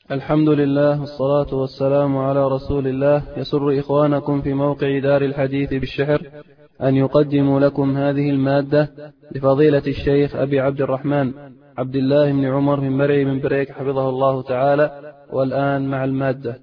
الحمد لله والصلاة والسلام على رسول الله. يسر إخوانكم في موقع دار الحديث بالشحر أن يقدموا لكم هذه المادة لفضيلة الشيخ أبي عبد الرحمن عبد الله بن عمر من مرعي من بريك حفظه الله تعالى. والآن مع المادة.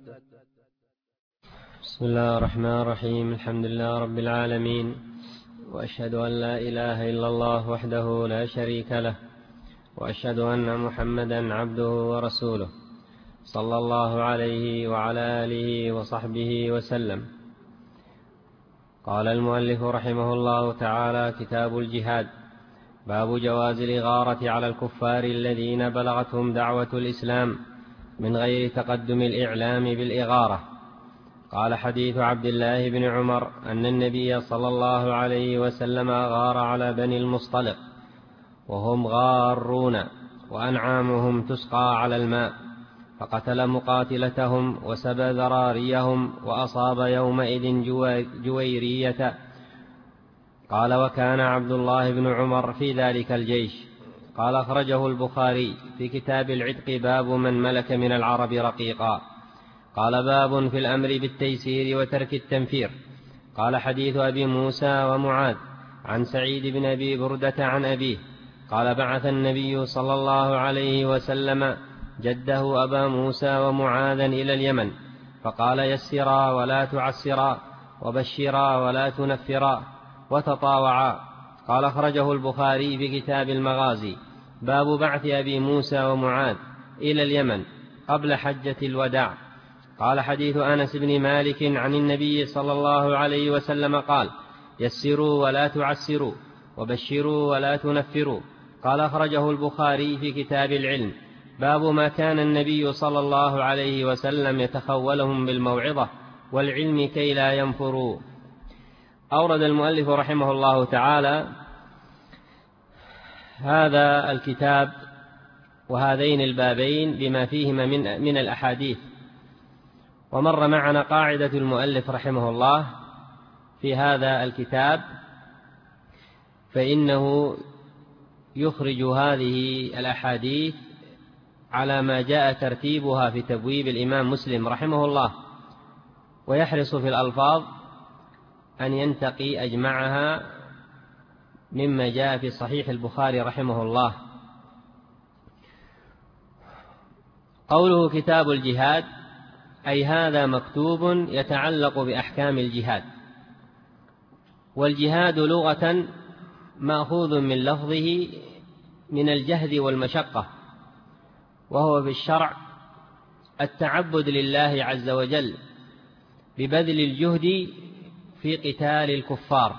بسم الله الرحمن الرحيم. الحمد لله رب العالمين، وأشهد أن لا إله إلا الله وحده لا شريك له، وأشهد أن محمدا عبده ورسوله صلى الله عليه وعلى آله وصحبه وسلم. قال المؤلف رحمه الله تعالى: كتاب الجهاد. باب جواز الإغارة على الكفار الذين بلغتهم دعوة الإسلام من غير تقدم الإعلام بالإغارة. قال: حديث عبد الله بن عمر أن النبي صلى الله عليه وسلم أغار على بني المصطلق وهم غارون وأنعامهم تسقى على الماء، فقتل مقاتلتهم وسبى ذراريهم وأصاب يومئذ جويرية. قال: وكان عبد الله بن عمر في ذلك الجيش. قال: أخرجه البخاري في كتاب العتق باب من ملك من العرب رقيقا. قال: باب في الأمر بالتيسير وترك التنفير. قال: حديث أبي موسى ومعاذ عن سعيد بن أبي بردة عن أبيه قال: بعث النبي صلى الله عليه وسلم جده أبا موسى ومعاذا إلى اليمن، فقال: يسرا ولا تعسرا، وبشرا ولا تنفرا، وتطاوعا. قال: أخرجه البخاري في كتاب المغازي باب بعث أبي موسى ومعاذ إلى اليمن قبل حجة الوداع. قال: حديث أنس بن مالك عن النبي صلى الله عليه وسلم قال: يسروا ولا تعسروا، وبشروا ولا تنفروا. قال: أخرجه البخاري في كتاب العلم باب ما كان النبي صلى الله عليه وسلم يتخولهم بالموعظة والعلم كي لا ينفروا. أورد المؤلف رحمه الله تعالى هذا الكتاب وهذين البابين بما فيهما من الأحاديث. ومر معنا قاعدة المؤلف رحمه الله في هذا الكتاب، فإنه يخرج هذه الأحاديث على ما جاء ترتيبها في تبويب الإمام مسلم رحمه الله، ويحرص في الألفاظ أن ينتقي أجمعها مما جاء في صحيح البخاري رحمه الله. قوله كتاب الجهاد أي هذا مكتوب يتعلق بأحكام الجهاد. والجهاد لغة مأخوذ من لفظه من الجهد والمشقة، وهو في الشرع التعبد لله عز وجل ببذل الجهد في قتال الكفار.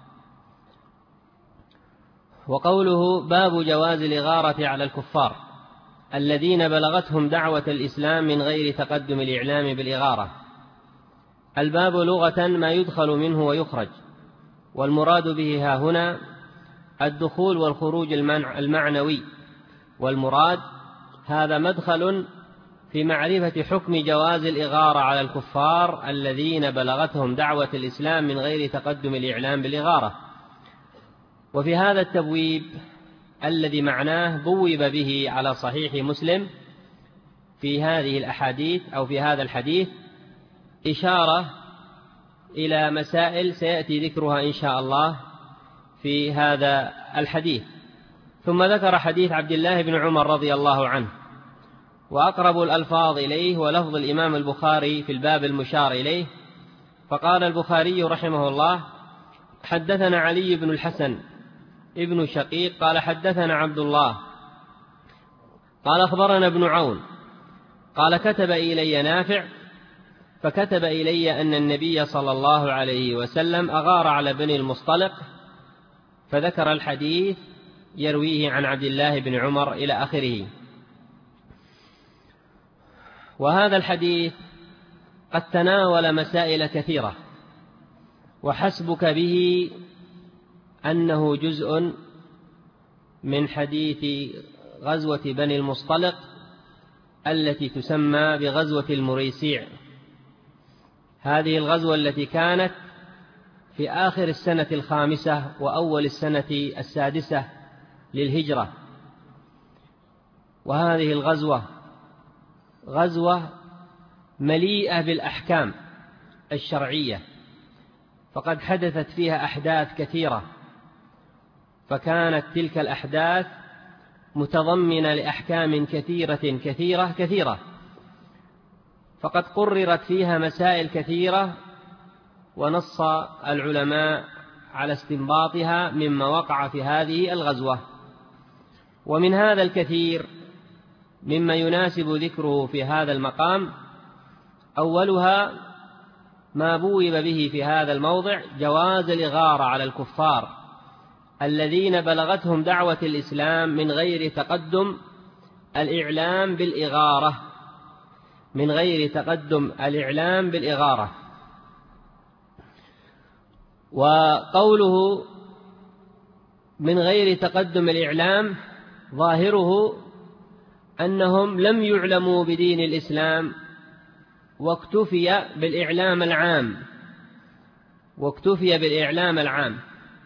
وقوله باب جواز الإغارة على الكفار الذين بلغتهم دعوة الإسلام من غير تقدم الإعلام بالإغارة. الباب لغة ما يدخل منه ويخرج، والمراد به ها هنا الدخول والخروج المعنوي، والمراد هذا مدخل في معرفة حكم جواز الإغارة على الكفار الذين بلغتهم دعوة الإسلام من غير تقدم الإعلام بالإغارة. وفي هذا التبويب الذي معناه بوب به على صحيح مسلم في هذه الأحاديث أو في هذا الحديث إشارة إلى مسائل سيأتي ذكرها إن شاء الله في هذا الحديث. ثم ذكر حديث عبد الله بن عمر رضي الله عنه، وأقرب الألفاظ إليه ولفظ الإمام البخاري في الباب المشار إليه. فقال البخاري رحمه الله: حدثنا علي بن الحسن ابن شقيق قال: حدثنا عبد الله قال: أخبرنا ابن عون قال: كتب إلي نافع فكتب إلي أن النبي صلى الله عليه وسلم أغار على بني المصطلق، فذكر الحديث يرويه عن عبد الله بن عمر إلى آخره. وهذا الحديث قد تناول مسائل كثيرة، وحسبك به أنه جزء من حديث غزوة بني المصطلق التي تسمى بغزوة المريسيع. هذه الغزوة التي كانت في آخر السنة 5 وأول السنة 6 للهجرة. وهذه الغزوة غزوة مليئة بالأحكام الشرعية، فقد حدثت فيها أحداث كثيرة، فكانت تلك الأحداث متضمنة لأحكام كثيرة كثيرة كثيرة، فقد قررت فيها مسائل كثيرة، ونص العلماء على استنباطها مما وقع في هذه الغزوة. ومن هذا الكثير مما يناسب ذكره في هذا المقام، أولها ما بوب به في هذا الموضع جواز الإغارة على الكفار الذين بلغتهم دعوة الإسلام من غير تقدم الإعلام بالإغارة، من غير تقدم الإعلام بالإغارة. وقوله من غير تقدم الإعلام ظاهره أنهم لم يعلموا بدين الإسلام، واكتفي بالإعلام العام،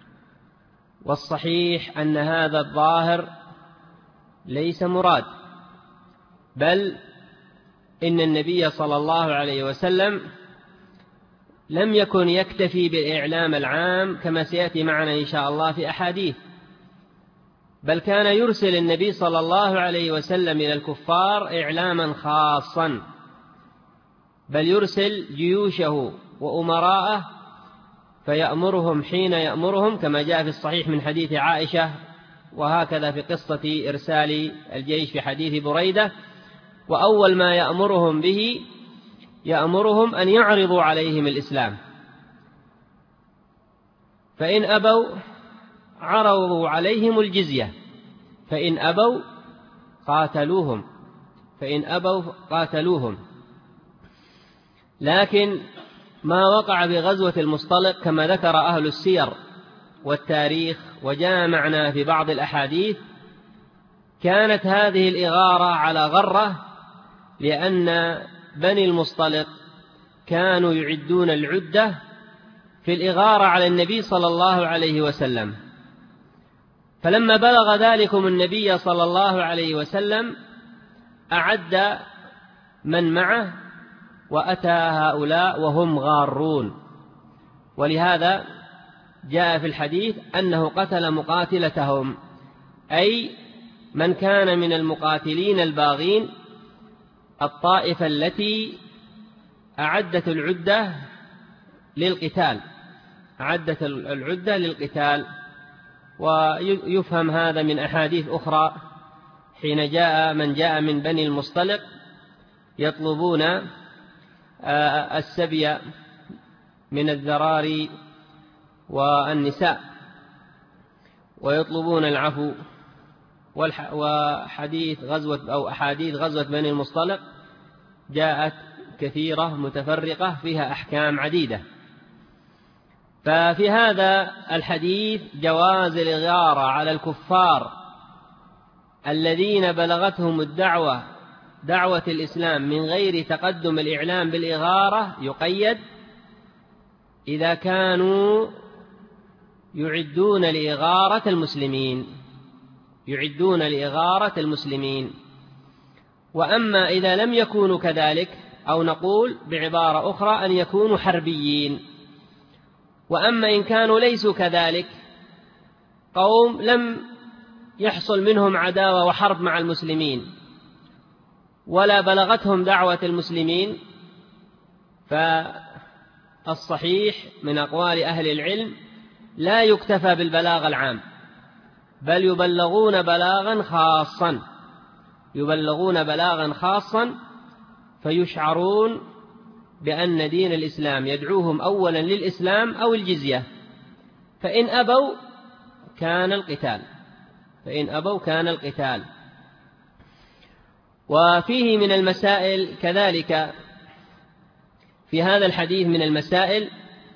والصحيح أن هذا الظاهر ليس مراد، بل إن النبي صلى الله عليه وسلم لم يكن يكتفي بالإعلام العام كما سيأتي معنا إن شاء الله في أحاديث، بل كان يرسل النبي صلى الله عليه وسلم إلى الكفار إعلاما خاصا، بل يرسل جيوشه وأمراءه فيأمرهم حين يأمرهم، كما جاء في الصحيح من حديث عائشة، وهكذا في قصة إرسال الجيش في حديث بريدة. وأول ما يأمرهم به يأمرهم أن يعرضوا عليهم الإسلام، فإن أبوا عرضوا عليهم الجزية، فإن أبوا قاتلوهم. لكن ما وقع بغزوة المصطلق كما ذكر أهل السير والتاريخ وجاء معنا في بعض الأحاديث، كانت هذه الإغارة على غرة، لأن بني المصطلق كانوا يعدون العدة في الإغارة على النبي صلى الله عليه وسلم، فلما بلغ ذلكم النبي صلى الله عليه وسلم أعد من معه وأتى هؤلاء وهم غارون، ولهذا جاء في الحديث أنه قتل مقاتلتهم، أي من كان من المقاتلين الباغين، الطائفة التي أعدت العدة للقتال. ويفهم هذا من أحاديث أخرى، حين جاء من جاء من بني المصطلق يطلبون السبي من الذراري والنساء ويطلبون العفو، وحديث غزوة أو أحاديث غزوة بني المصطلق جاءت كثيرة متفرقة فيها أحكام عديدة. ففي هذا الحديث جواز الإغارة على الكفار الذين بلغتهم دعوة الإسلام من غير تقدم الإعلام بالإغارة، يقيد إذا كانوا يعدون لإغارة المسلمين. وأما إذا لم يكونوا كذلك، أو نقول بعبارة أخرى أن يكونوا حربيين. وأما إن كانوا ليسوا كذلك، قوم لم يحصل منهم عداوة وحرب مع المسلمين ولا بلغتهم دعوة المسلمين، فالصحيح من أقوال أهل العلم لا يكتفى بالبلاغ العام، بل يبلغون بلاغا خاصا فيشعرون بأن دين الإسلام يدعوهم أولا للإسلام أو الجزية، فإن أبوا كان القتال. وفيه من المسائل كذلك في هذا الحديث من المسائل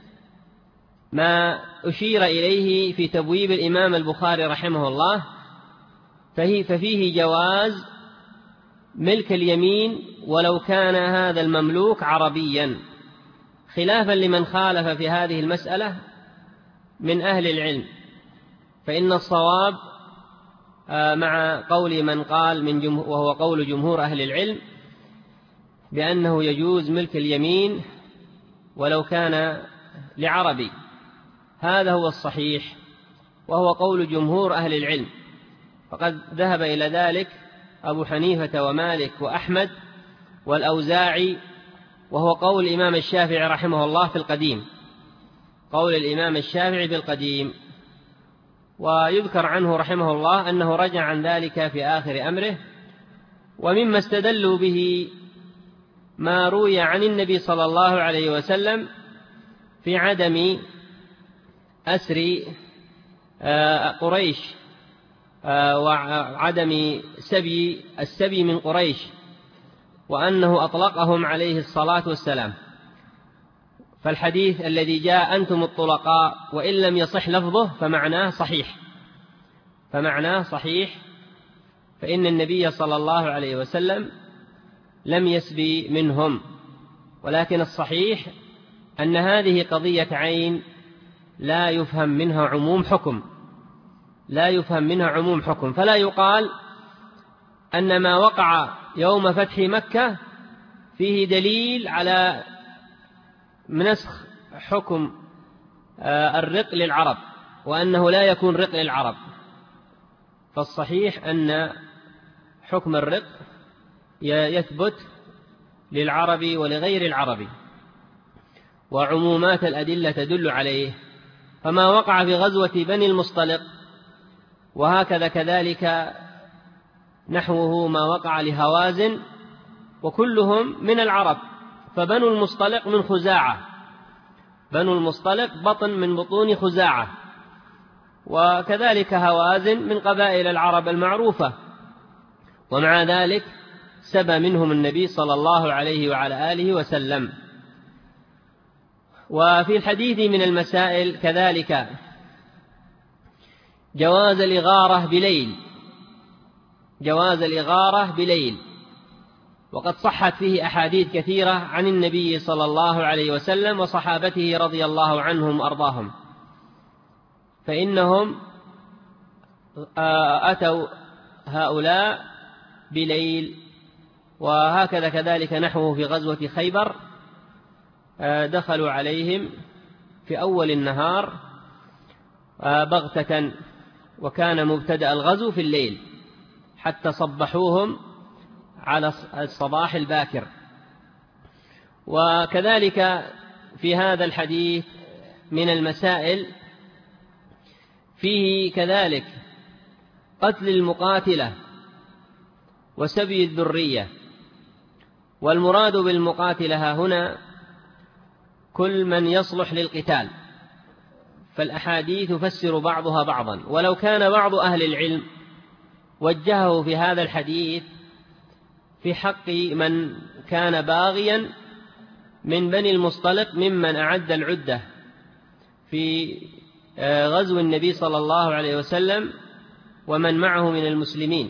ما أشير إليه في تبويب الإمام البخاري رحمه الله، ففيه جواز ملك اليمين ولو كان هذا المملوك عربيا، خلافا لمن خالف في هذه المسألة من أهل العلم، فإن الصواب مع قول من قال وهو قول جمهور أهل العلم بأنه يجوز ملك اليمين ولو كان لعربي. هذا هو الصحيح، وهو قول جمهور أهل العلم، فقد ذهب إلى ذلك أبو حنيفة ومالك وأحمد والأوزاعي، وهو قول الإمام الشافعي رحمه الله في القديم، قول الإمام الشافعي في القديم. ويذكر عنه رحمه الله أنه رجع عن ذلك في آخر أمره. ومما استدلوا به ما روي عن النبي صلى الله عليه وسلم في عدم أسر قريش وعدم السبي من قريش، وأنه أطلقهم عليه الصلاة والسلام. فالحديث الذي جاء أنتم الطلقاء وإن لم يصح لفظه فمعناه صحيح، فإن النبي صلى الله عليه وسلم لم يسبي منهم. ولكن الصحيح أن هذه قضية عين لا يفهم منها عموم حكم، فلا يقال أن ما وقع يوم فتح مكة فيه دليل على منسخ حكم الرق للعرب، وأنه لا يكون رق للعرب. فالصحيح أن حكم الرق يثبت للعرب ولغير العرب، وعمومات الأدلة تدل عليه. فما وقع في غزوة بني المصطلق وهكذا كذلك نحوه ما وقع لهوازن، وكلهم من العرب. فبنو المصطلق من خزاعة، بنو المصطلق بطن من بطون خزاعة، وكذلك هوازن من قبائل العرب المعروفة، ومع ذلك سبى منهم النبي صلى الله عليه وعلى آله وسلم. وفي الحديث من المسائل كذلك جواز الإغارة بليل، وقد صحت فيه أحاديث كثيرة عن النبي صلى الله عليه وسلم وصحابته رضي الله عنهم وأرضاهم، فإنهم أتوا هؤلاء بليل. وهكذا كذلك نحوه في غزوة خيبر، دخلوا عليهم في أول النهار بغتة، وكان مبتدأ الغزو في الليل حتى صبحوهم على الصباح الباكر. وكذلك في هذا الحديث من المسائل فيه كذلك قتل المقاتلة وسبي الذرية. والمراد بالمقاتلة هنا كل من يصلح للقتال، فالأحاديث تفسر بعضها بعضا. ولو كان بعض أهل العلم وجهه في هذا الحديث في حق من كان باغيا من بني المصطلق ممن أعد العدة في غزو النبي صلى الله عليه وسلم ومن معه من المسلمين،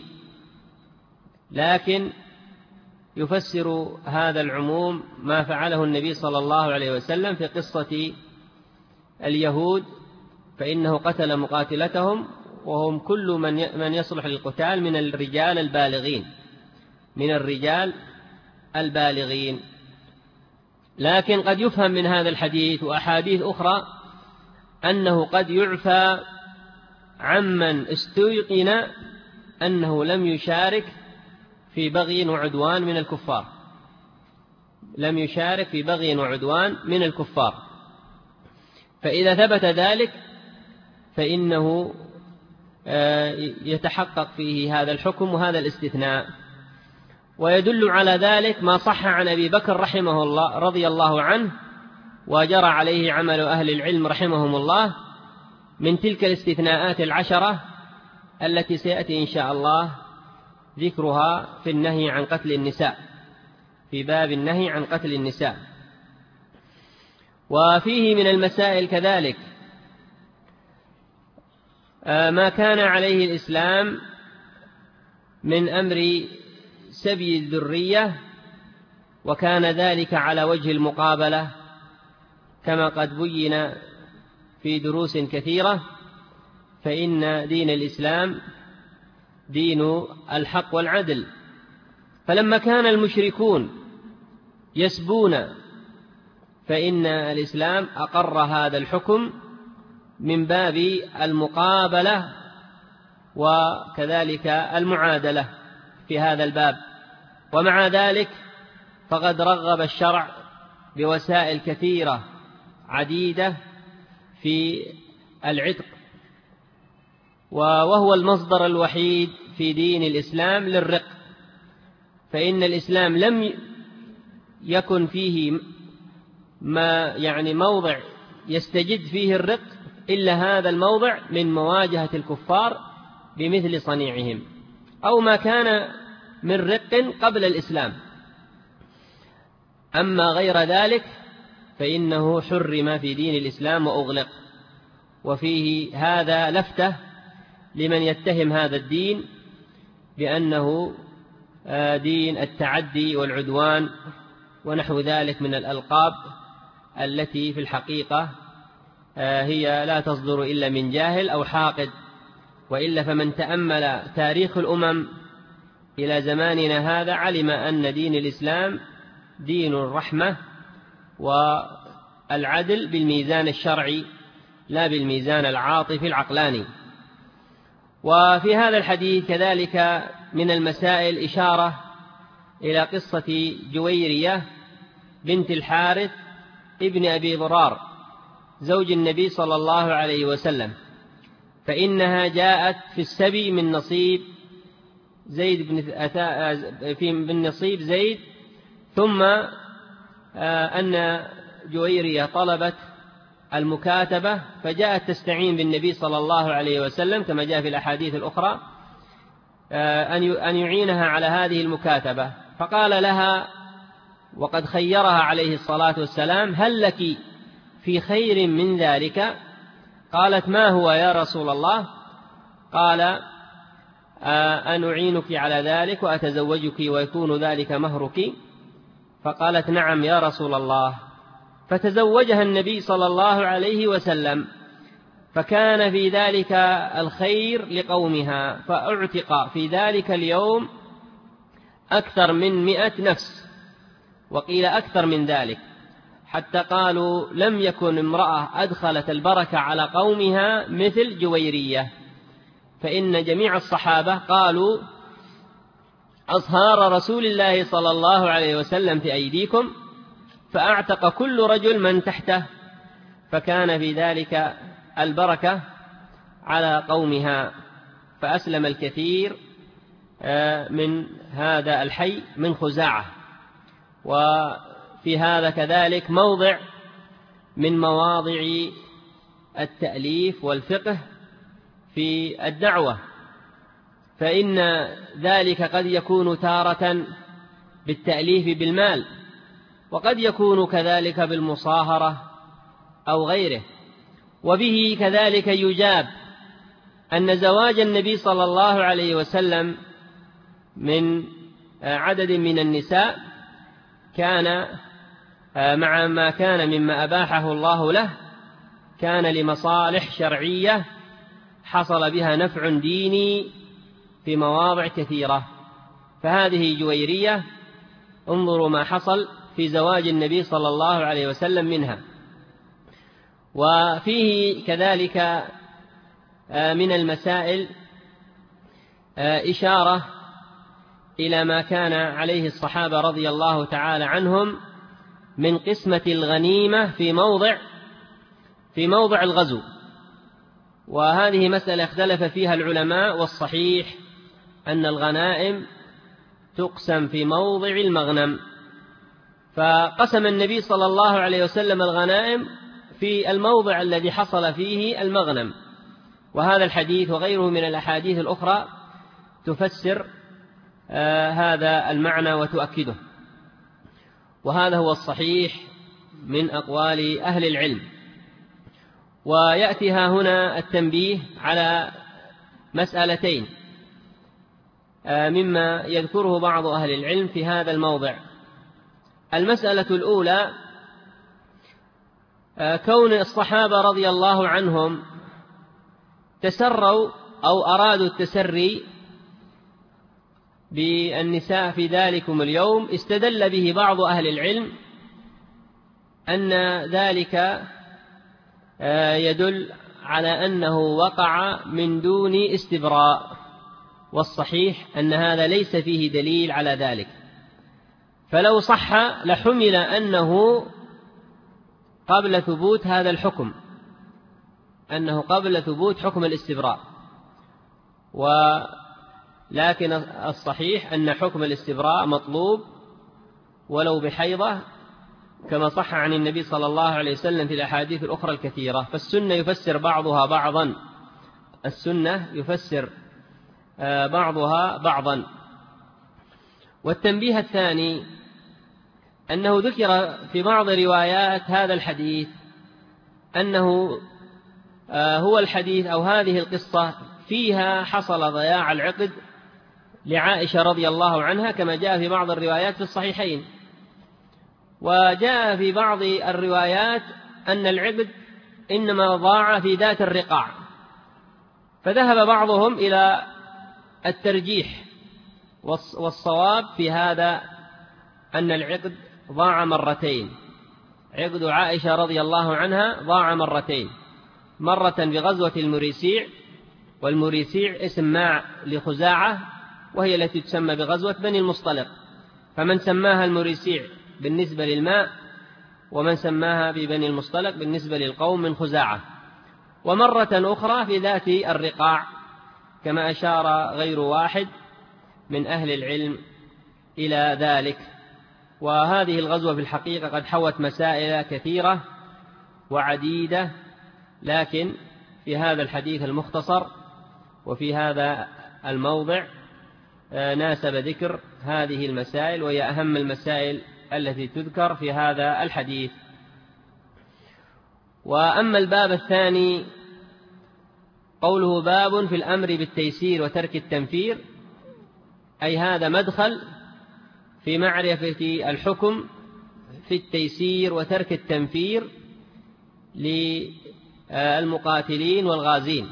لكن يفسر هذا العموم ما فعله النبي صلى الله عليه وسلم في قصة اليهود، فإنه قتل مقاتلتهم وهم كل من يصلح للقتال من الرجال البالغين. لكن قد يفهم من هذا الحديث وأحاديث أخرى أنه قد يعفى عمن استيقن أنه لم يشارك في بغي وعدوان من الكفار، فإذا ثبت ذلك فإنه يتحقق فيه هذا الحكم وهذا الاستثناء. ويدل على ذلك ما صح عن أبي بكر رحمه الله رضي الله عنه، وجرى عليه عمل أهل العلم رحمهم الله، من تلك الاستثناءات 10 التي سيأتي إن شاء الله ذكرها في النهي عن قتل النساء، في باب النهي عن قتل النساء. وفيه من المسائل كذلك ما كان عليه الإسلام من أمر سبي الذرية، وكان ذلك على وجه المقابلة كما قد بين في دروس كثيرة. فإن دين الإسلام دين الحق والعدل، فلما كان المشركون يسبون، فإن الإسلام أقر هذا الحكم من باب المقابلة وكذلك المعادلة في هذا الباب. ومع ذلك فقد رغب الشرع بوسائل كثيرة عديدة في العتق، وهو المصدر الوحيد في دين الإسلام للرق، فإن الإسلام لم يكن فيه موضع يستجد فيه الرق إلا هذا الموضع من مواجهة الكفار بمثل صنيعهم، أو ما كان من رق قبل الإسلام. أما غير ذلك فإنه حرم في دين الإسلام وأغلق. وفيه هذا لفتة لمن يتهم هذا الدين بأنه دين التعدي والعدوان ونحو ذلك من الألقاب التي في الحقيقة هي لا تصدر إلا من جاهل أو حاقد، وإلا فمن تأمل تاريخ الأمم إلى زماننا هذا علم أن دين الإسلام دين الرحمة والعدل بالميزان الشرعي لا بالميزان العاطفي العقلاني. وفي هذا الحديث كذلك من المسائل إشارة إلى قصة جويرية بنت الحارث ابن أبي ضرار زوج النبي صلى الله عليه وسلم، فإنها جاءت في السبي من نصيب زيد ثم أن جويرية طلبت المكاتبة فجاءت تستعين بالنبي صلى الله عليه وسلم كما جاء في الأحاديث الأخرى أن يعينها على هذه المكاتبة، فقال لها وقد خيرها عليه الصلاة والسلام: هل لك في خير من ذلك؟ قالت: ما هو يا رسول الله؟ قال: أن أعينك على ذلك وأتزوجك ويكون ذلك مهرك. فقالت: نعم يا رسول الله. فتزوجها النبي صلى الله عليه وسلم، فكان في ذلك الخير لقومها، فأعتق في ذلك اليوم أكثر من 100 نفس، وقيل أكثر من ذلك، حتى قالوا لم يكن امرأة أدخلت البركة على قومها مثل جويرية. فإن جميع الصحابة قالوا: أصهار رسول الله صلى الله عليه وسلم في أيديكم، فأعتق كل رجل من تحته، فكان في ذلك البركة على قومها، فأسلم الكثير من هذا الحي من خزاعة. وفي هذا كذلك موضع من مواضع التأليف والفقه في الدعوة، فإن ذلك قد يكون تارة بالتأليف بالمال، وقد يكون كذلك بالمصاهرة أو غيره. وبه كذلك يجاب أن زواج النبي صلى الله عليه وسلم من عدد من النساء كان مع ما كان مما أباحه الله له كان لمصالح شرعية حصل بها نفع ديني في مواضع كثيرة. فهذه جويرية انظروا ما حصل في زواج النبي صلى الله عليه وسلم منها. وفيه كذلك من المسائل إشارة إلى ما كان عليه الصحابة رضي الله تعالى عنهم من قسمة الغنيمة في موضع الغزو، وهذه مسألة اختلف فيها العلماء، والصحيح أن الغنائم تقسم في موضع المغنم. فقسم النبي صلى الله عليه وسلم الغنائم في الموضع الذي حصل فيه المغنم، وهذا الحديث وغيره من الأحاديث الأخرى تفسر هذا المعنى وتؤكده، وهذا هو الصحيح من أقوال أهل العلم. ويأتي هنا التنبيه على مسألتين مما يذكره بعض أهل العلم في هذا الموضع. المسألة الأولى كون الصحابة رضي الله عنهم تسروا أو أرادوا التسري بالنساء في ذلكم اليوم استدل به بعض أهل العلم أن ذلك يدل على أنه وقع من دون استبراء، والصحيح أن هذا ليس فيه دليل على ذلك، فلو صح لحمل أنه قبل ثبوت هذا الحكم، أنه قبل ثبوت حكم الاستبراء، ولكن الصحيح أن حكم الاستبراء مطلوب ولو بحيضة، كما صح عن النبي صلى الله عليه وسلم في الأحاديث الأخرى الكثيرة. فالسنة يفسر بعضها بعضا، السنة يفسر بعضها بعضا. والتنبيه الثاني أنه ذكر في بعض روايات هذا الحديث أنه هو الحديث أو هذه القصة فيها حصل ضياع العقد لعائشة رضي الله عنها، كما جاء في بعض الروايات في الصحيحين. وجاء في بعض الروايات أن العقد إنما ضاع في ذات الرقاع، فذهب بعضهم إلى الترجيح، والصواب في هذا أن العقد ضاع مرتين. عقد عائشة رضي الله عنها ضاع مرتين، مرة بغزوة المريسيع، والمريسيع اسم ماء لخزاعة وهي التي تسمى بغزوة بني المصطلق، فمن سماها المريسيع بالنسبة للماء، ومن سماها ببني المصطلق بالنسبة للقوم من خزاعة. ومرة أخرى في ذات الرقاع، كما أشار غير واحد من أهل العلم إلى ذلك. وهذه الغزوة في الحقيقة قد حوت مسائل كثيرة وعديدة، لكن في هذا الحديث المختصر وفي هذا الموضع ناسب ذكر هذه المسائل، وهي أهم المسائل التي تذكر في هذا الحديث. وأما الباب الثاني قوله باب في الأمر بالتيسير وترك التنفير، أي هذا مدخل في معرفة الحكم في التيسير وترك التنفير للمقاتلين والغازين.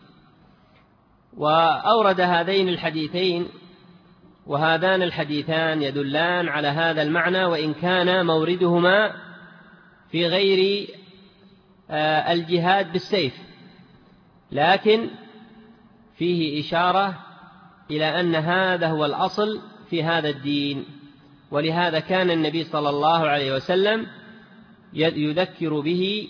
وأورد هذين الحديثين، وهذان الحديثان يدلان على هذا المعنى، وإن كان موردهما في غير الجهاد بالسيف، لكن فيه إشارة إلى أن هذا هو الأصل في هذا الدين. ولهذا كان النبي صلى الله عليه وسلم يذكر به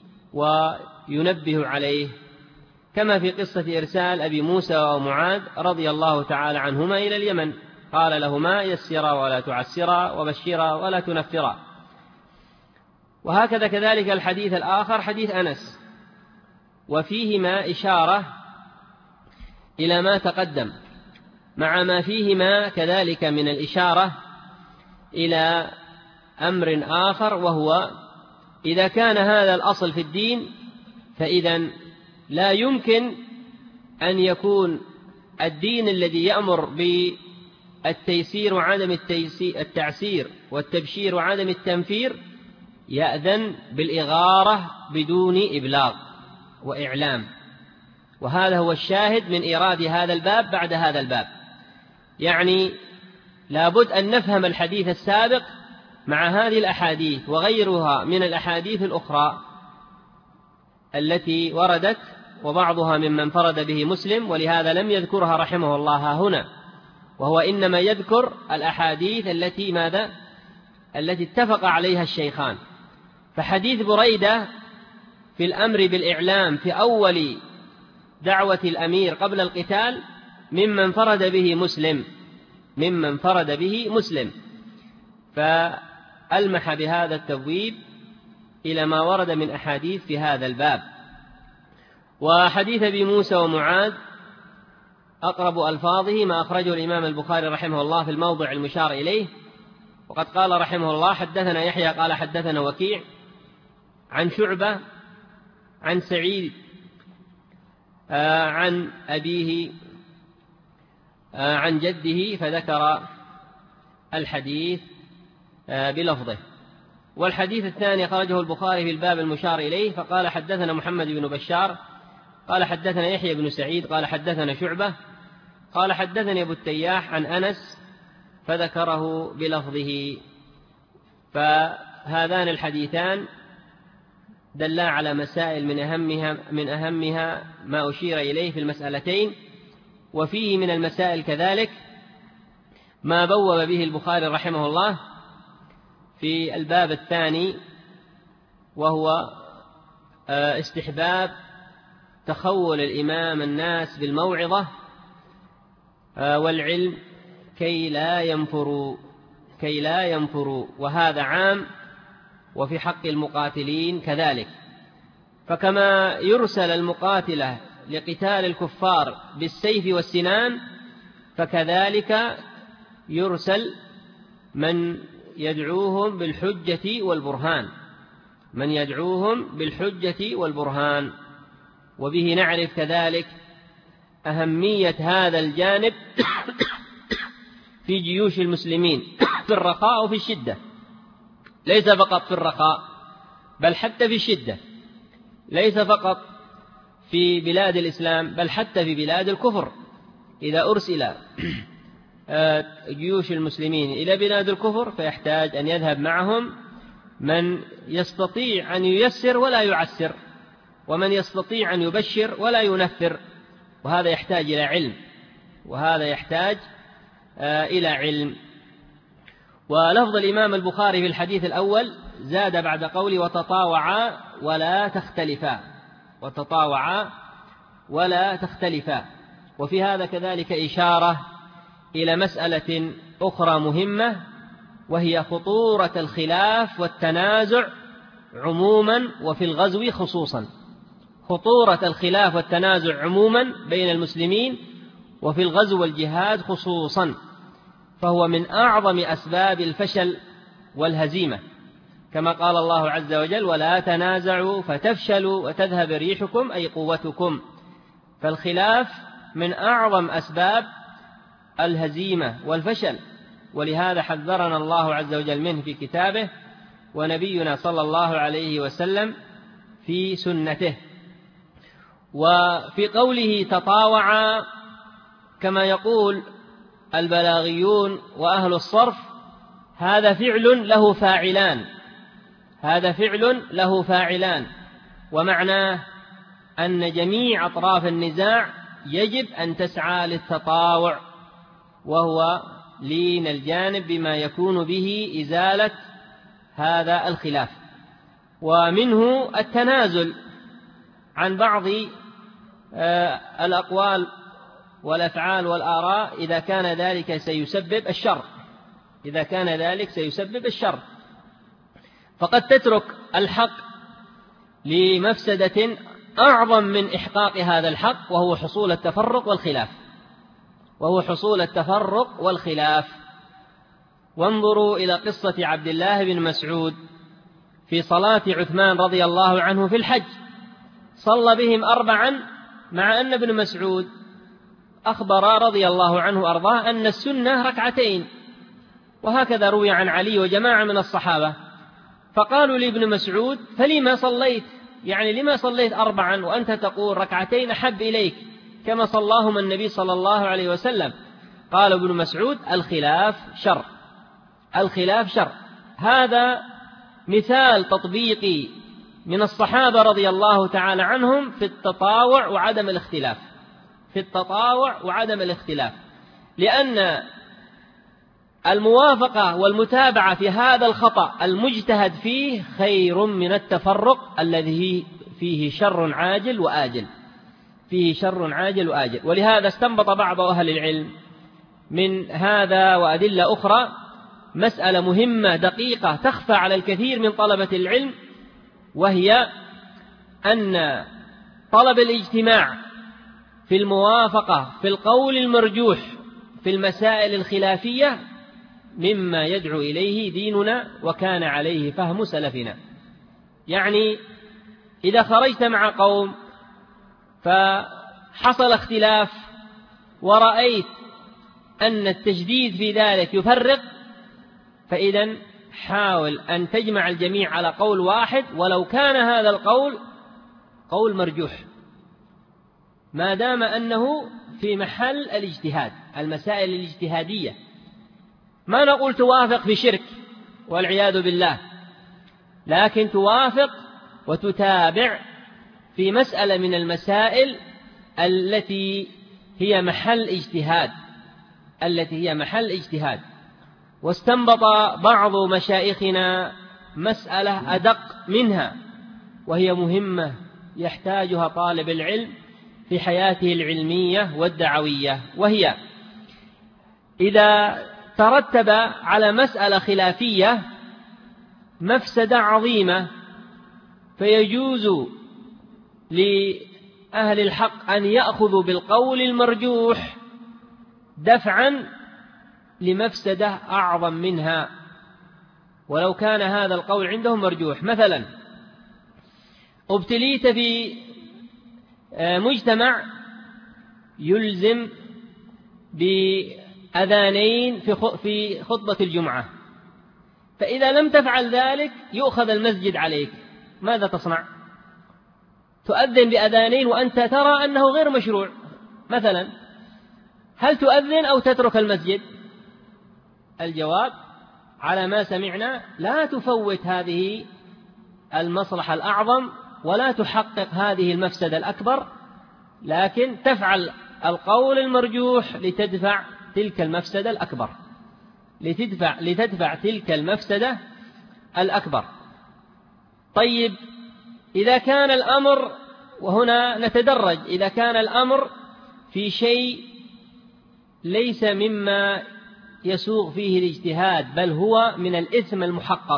وينبه عليه، كما في قصة إرسال أبي موسى ومعاذ رضي الله تعالى عنهما إلى اليمن، قال لهما يسرا ولا تعسرا وبشرا ولا تنفرا. وهكذا كذلك الحديث الآخر حديث أنس، وفيهما إشارة إلى ما تقدم، مع ما فيهما كذلك من الإشارة إلى أمر آخر، وهو إذا كان هذا الأصل في الدين، فإذا لا يمكن أن يكون الدين الذي يأمر بالتيسير وعدم التعسير والتبشير وعدم التنفير يأذن بالإغارة بدون إبلاغ وإعلام. وهذا هو الشاهد من إيراد هذا الباب بعد هذا الباب، يعني لابد أن نفهم الحديث السابق مع هذه الأحاديث وغيرها من الأحاديث الأخرى التي وردت، وبعضها ممن فرد به مسلم، ولهذا لم يذكرها رحمه الله هنا، وهو إنما يذكر الأحاديث التي اتفق عليها الشيخان. فحديث بريدة في الأمر بالإعلام في أول دعوة الأمير قبل القتال ممن فرد به مسلم، فألمح بهذا التبويب إلى ما ورد من أحاديث في هذا الباب. وحديث أبي موسى ومعاذ أقرب ألفاظه ما أخرجه الإمام البخاري رحمه الله في الموضع المشار إليه، وقد قال رحمه الله حدثنا يحيى قال حدثنا وكيع عن شعبة عن سعيد عن أبيه عن جده، فذكر الحديث بلفظه. والحديث الثاني خرجه البخاري في الباب المشار إليه، فقال حدثنا محمد بن بشار قال حدثنا يحيى بن سعيد قال حدثنا شعبة قال حدثني أبو التياح عن أنس فذكره بلفظه. فهذان الحديثان دلا على مسائل من أهمها ما أشير إليه في المسألتين. وفيه من المسائل كذلك ما بوب به البخاري رحمه الله في الباب الثاني، وهو استحباب تخول الإمام الناس بالموعظة والعلم كي لا ينفروا، وهذا عام وفي حق المقاتلين كذلك. فكما يرسل المقاتلة لقتال الكفار بالسيف والسنان، فكذلك يرسل من يدعوهم بالحجة والبرهان. وبه نعرف كذلك أهمية هذا الجانب في جيوش المسلمين في الرخاء وفي الشدة، ليس فقط في الرخاء بل حتى في الشدة، ليس فقط في بلاد الإسلام بل حتى في بلاد الكفر. إذا أرسل جيوش المسلمين إلى بلاد الكفر فيحتاج أن يذهب معهم من يستطيع أن ييسر ولا يعسر، ومن يستطيع أن يبشر ولا ينفر، وهذا يحتاج إلى علم. ولفظ الإمام البخاري في الحديث الأول زاد بعد قوله وتطاوعا ولا تختلفا. وفي هذا كذلك إشارة إلى مسألة أخرى مهمة، وهي خطورة الخلاف والتنازع عموما وفي الغزو خصوصا. خطورة الخلاف والتنازع عموما بين المسلمين وفي الغزو والجهاد خصوصا، فهو من أعظم أسباب الفشل والهزيمة، كما قال الله عز وجل ولا تنازعوا فتفشلوا وتذهب ريحكم أي قوتكم. فالخلاف من أعظم أسباب الهزيمة والفشل، ولهذا حذرنا الله عز وجل منه في كتابه، ونبينا صلى الله عليه وسلم في سنته. وفي قوله تطاوعا كما يقول البلاغيون وأهل الصرف هذا فعل له فاعلان، ومعناه أن جميع أطراف النزاع يجب أن تسعى للتطاوع، وهو لين الجانب بما يكون به إزالة هذا الخلاف. ومنه التنازل عن بعض الأقوال والأفعال والآراء إذا كان ذلك سيسبب الشر، فقد تترك الحق لمفسدة أعظم من إحقاق هذا الحق، وهو حصول التفرق والخلاف. وانظروا إلى قصة عبد الله بن مسعود في صلاة عثمان رضي الله عنه في الحج، صلى بهم 4 مع أن ابن مسعود أخبر رضي الله عنه أرضاه أن السنة 2، وهكذا روي عن علي وجماعة من الصحابة. فقالوا لابن مسعود فلما صليت، يعني لما صليت 4 وأنت تقول 2 أحب إليك كما صلاهما النبي صلى الله عليه وسلم؟ قال ابن مسعود الخلاف شر. هذا مثال تطبيقي من الصحابة رضي الله تعالى عنهم في التطاوع وعدم الاختلاف، لأن الموافقة والمتابعة في هذا الخطأ المجتهد فيه خير من التفرق الذي فيه شر عاجل وآجل. ولهذا استنبط بعض أهل العلم من هذا وأدلة أخرى مسألة مهمة دقيقة تخفى على الكثير من طلبة العلم، وهي أن طلب الاجتماع في الموافقة في القول المرجوح في المسائل الخلافية مما يدعو إليه ديننا وكان عليه فهم سلفنا. يعني إذا خرجت مع قوم فحصل اختلاف ورأيت أن التجديد في ذلك يفرق، فإذا حاول أن تجمع الجميع على قول واحد، ولو كان هذا القول قول مرجوح، ما دام أنه في محل الاجتهاد، المسائل الاجتهادية. ما نقول توافق في شرك والعياذ بالله، لكن توافق وتتابع في مسألة من المسائل التي هي محل اجتهاد. واستنبط بعض مشايخنا مسألة أدق منها، وهي مهمة يحتاجها طالب العلم في حياته العلمية والدعوية، وهي إذا ترتب على مسألة خلافية مفسدة عظيمة، فيجوز لأهل الحق أن يأخذوا بالقول المرجوح دفعا لمفسدة أعظم منها، ولو كان هذا القول عندهم مرجوح. مثلا ابتليت في مجتمع يلزم بأذانين في خطبة الجمعة، فإذا لم تفعل ذلك يؤخذ المسجد عليك، ماذا تصنع؟ تؤذن بأذانين وأنت ترى أنه غير مشروع مثلا، هل تؤذن أو تترك المسجد؟ الجواب على ما سمعنا لا تفوت هذه المصلحة الأعظم ولا تحقق هذه المفسدة الأكبر، لكن تفعل القول المرجوح لتدفع تلك المفسدة الأكبر، لتدفع تلك المفسدة الأكبر. طيب، إذا كان الأمر، وهنا نتدرج، إذا كان الأمر في شيء ليس مما يسوغ فيه الاجتهاد بل هو من الإثم المحقق،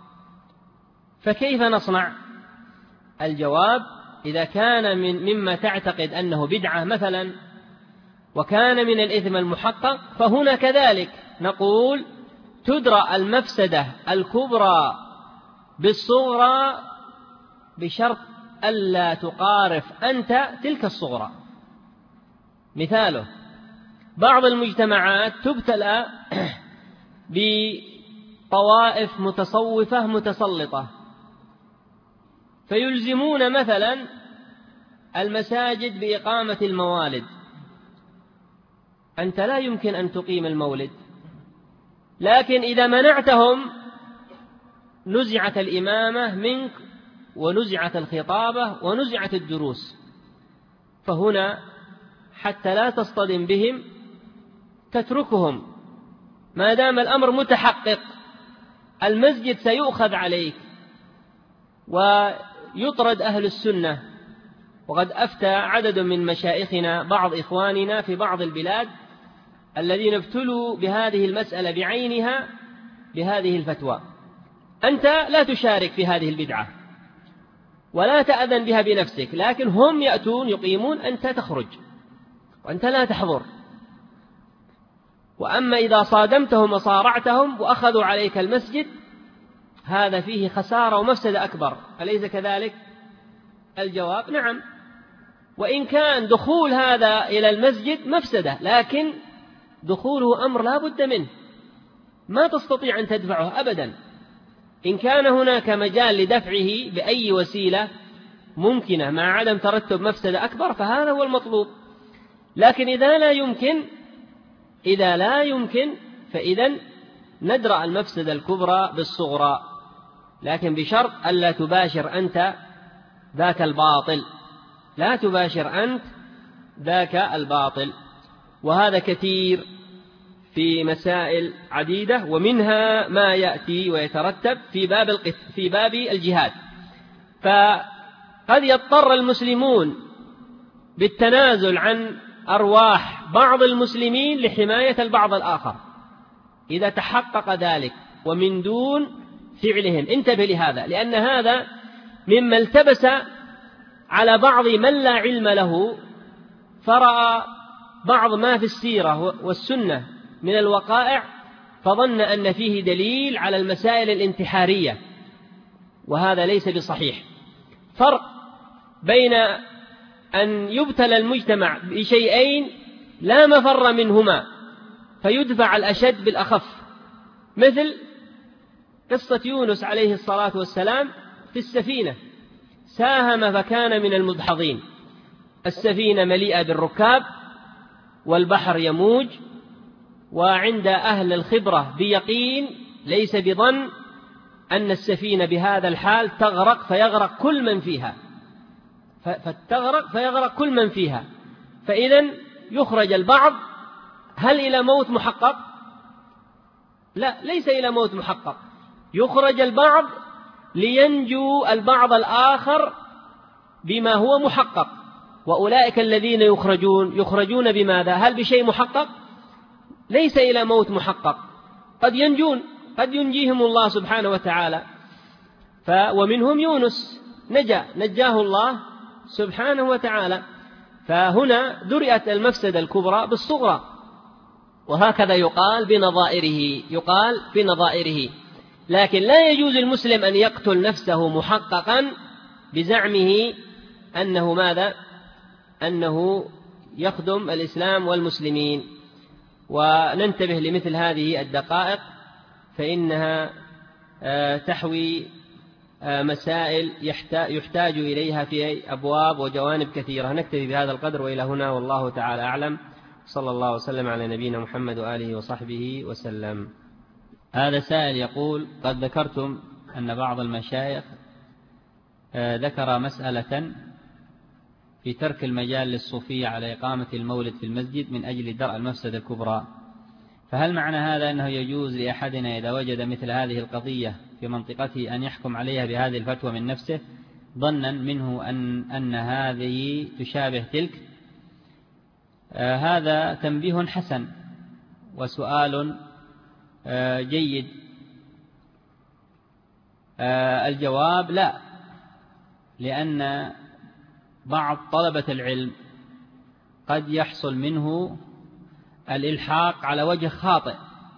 فكيف نصنع؟ الجواب إذا كان مما تعتقد أنه بدعة مثلا وكان من الإثم المحقق، فهنا كذلك نقول تدرى المفسدة الكبرى بالصغرى بشرط ألا تقارف أنت تلك الصغرى. مثاله بعض المجتمعات تبتلى بطوائف متصوفة متسلطة، فيلزمون مثلا المساجد بإقامة الموالد. أنت لا يمكن أن تقيم المولد، لكن إذا منعتهم نزعت الإمامة منك ونزعت الخطابة ونزعت الدروس، فهنا حتى لا تصطدم بهم تتركهم ما دام الأمر متحقق، المسجد سيؤخذ عليك ويطرد أهل السنة. وقد أفتى عدد من مشايخنا بعض إخواننا في بعض البلاد الذين ابتلوا بهذه المسألة بعينها بهذه الفتوى: أنت لا تشارك في هذه البدعة ولا تأذن بها بنفسك، لكن هم يأتون يقيمون، أنت تخرج وأنت لا تحضر. وأما إذا صادمتهم وصارعتهم وأخذوا عليك المسجد، هذا فيه خسارة ومفسدة أكبر، أليس كذلك؟ الجواب نعم، وإن كان دخول هذا إلى المسجد مفسدة، لكن دخوله أمر لا بد منه، ما تستطيع أن تدفعه أبدا. إن كان هناك مجال لدفعه بأي وسيلة ممكنة مع عدم ترتب مفسدة أكبر فهذا هو المطلوب. لكن إذا لا يمكن فإذا ندرأ المفسدة الكبرى بالصغرى، لكن بشرط ألا تباشر أنت ذاك الباطل، لا تباشر أنت ذاك الباطل. وهذا كثير في مسائل عديدة، ومنها ما يأتي ويترتب في باب الجهاد. فقد يضطر المسلمون بالتنازل عن أرواح بعض المسلمين لحماية البعض الآخر إذا تحقق ذلك ومن دون فعلهم. انتبه لهذا، لأن هذا مما التبس على بعض من لا علم له، فرأى بعض ما في السيرة والسنة من الوقائع فظن أن فيه دليل على المسائل الانتحارية، وهذا ليس بصحيح. فرق بين أن يبتلى المجتمع بشيئين لا مفر منهما فيدفع الأشد بالأخف، مثل قصة يونس عليه الصلاة والسلام في السفينة، ساهم فكان من المدحضين، السفينة مليئة بالركاب والبحر يموج، وعند أهل الخبرة بيقين ليس بظن أن السفينة بهذا الحال تغرق فيغرق كل من فيها، فتغرق فيغرق كل من فيها، فإذن يخرج البعض. هل إلى موت محقق؟ لا، ليس إلى موت محقق. يخرج البعض لينجو البعض الآخر بما هو محقق. وأولئك الذين يخرجون بماذا؟ هل بشيء محقق؟ ليس إلى موت محقق، قد ينجون، قد ينجيهم الله سبحانه وتعالى. ومنهم يونس نجاه الله سبحانه وتعالى. فهنا درئت المفسدة الكبرى بالصغرى، وهكذا يقال بنظائره. لكن لا يجوز المسلم أن يقتل نفسه محققا بزعمه أنه ماذا؟ أنه يخدم الإسلام والمسلمين. وننتبه لمثل هذه الدقائق، فإنها تحوي مسائل يحتاج إليها في أبواب وجوانب كثيرة. نكتفي بهذا القدر وإلى هنا، والله تعالى أعلم. صلى الله وسلم على نبينا محمد وآله وصحبه وسلم. هذا سائل يقول: قد ذكرتم أن بعض المشايخ ذكر مسألة في ترك المجال للصوفية على إقامة المولد في المسجد من أجل درء المفسدة الكبرى، فهل معنى هذا أنه يجوز لأحدنا إذا وجد مثل هذه القضية في منطقته أن يحكم عليها بهذه الفتوى من نفسه ظنا منه أن هذه تشابه تلك؟ هذا تنبيه حسن وسؤال جيد. الجواب: لا، لأن بعض طلبة العلم قد يحصل منه الإلحاق على وجه خاطئ،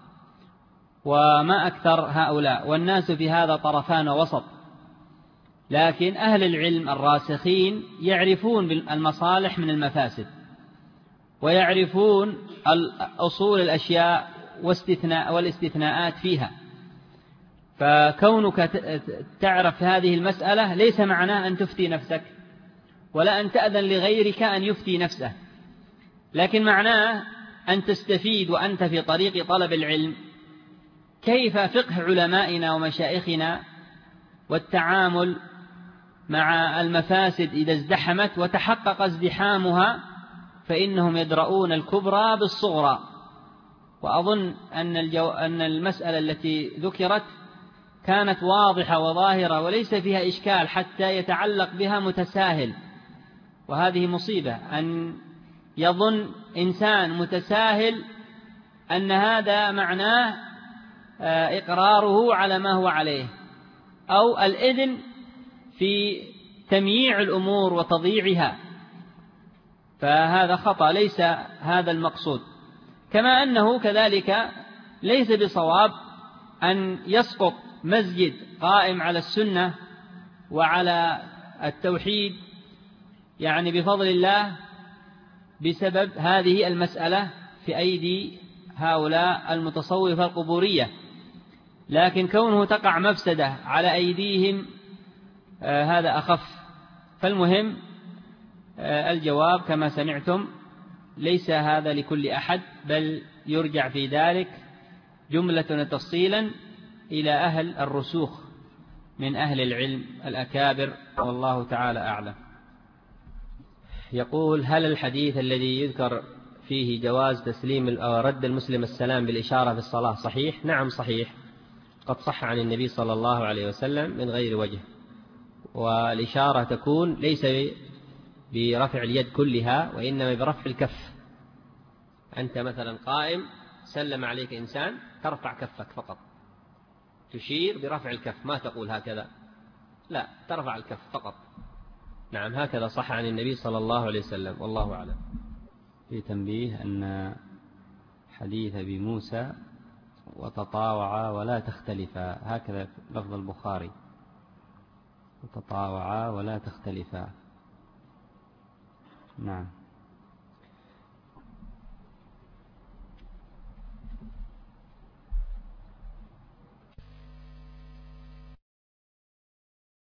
وما أكثر هؤلاء، والناس في هذا طرفان وسط. لكن أهل العلم الراسخين يعرفون المصالح من المفاسد، ويعرفون أصول الأشياء والاستثناءات فيها. فكونك تعرف هذه المسألة ليس معناه أن تفتي نفسك، ولا أن تأذن لغيرك أن يفتي نفسه، لكن معناه أن تستفيد وأنت في طريق طلب العلم كيف فقه علمائنا ومشائخنا والتعامل مع المفاسد إذا ازدحمت وتحقق ازدحامها، فإنهم يدرؤون الكبرى بالصغرى. وأظن أن المسألة التي ذكرت كانت واضحة وظاهرة وليس فيها إشكال حتى يتعلق بها متساهل، وهذه مصيبة أن يظن إنسان متساهل أن هذا معناه إقراره على ما هو عليه، أو الإذن في تمييع الأمور وتضييعها، فهذا خطأ، ليس هذا المقصود. كما أنه كذلك ليس بصواب أن يسقط مسجد قائم على السنة وعلى التوحيد يعني بفضل الله بسبب هذه المسألة في أيدي هؤلاء المتصوفة القبورية، لكن كونه تقع مفسدة على أيديهم هذا أخف. فالمهم الجواب كما سمعتم ليس هذا لكل أحد، بل يرجع في ذلك جملة وتفصيلا إلى أهل الرسوخ من أهل العلم الأكابر، والله تعالى أعلم. يقول: هل الحديث الذي يذكر فيه جواز تسليم أو رد المسلم السلام بالإشارة في الصلاة صحيح؟ نعم صحيح، قد صح عن النبي صلى الله عليه وسلم من غير وجه. والإشارة تكون ليس برفع اليد كلها، وإنما برفع الكف. أنت مثلا قائم سلم عليك إنسان، ترفع كفك فقط، تشير برفع الكف، ما تقول هكذا، لا، ترفع الكف فقط. نعم، هكذا صح عن النبي صلى الله عليه وسلم، والله أعلم. في تنبيه أن حديث أبي موسى وتطاوعا ولا تختلفا، هكذا لفظ البخاري، وتطاوعا ولا تختلفا. نعم.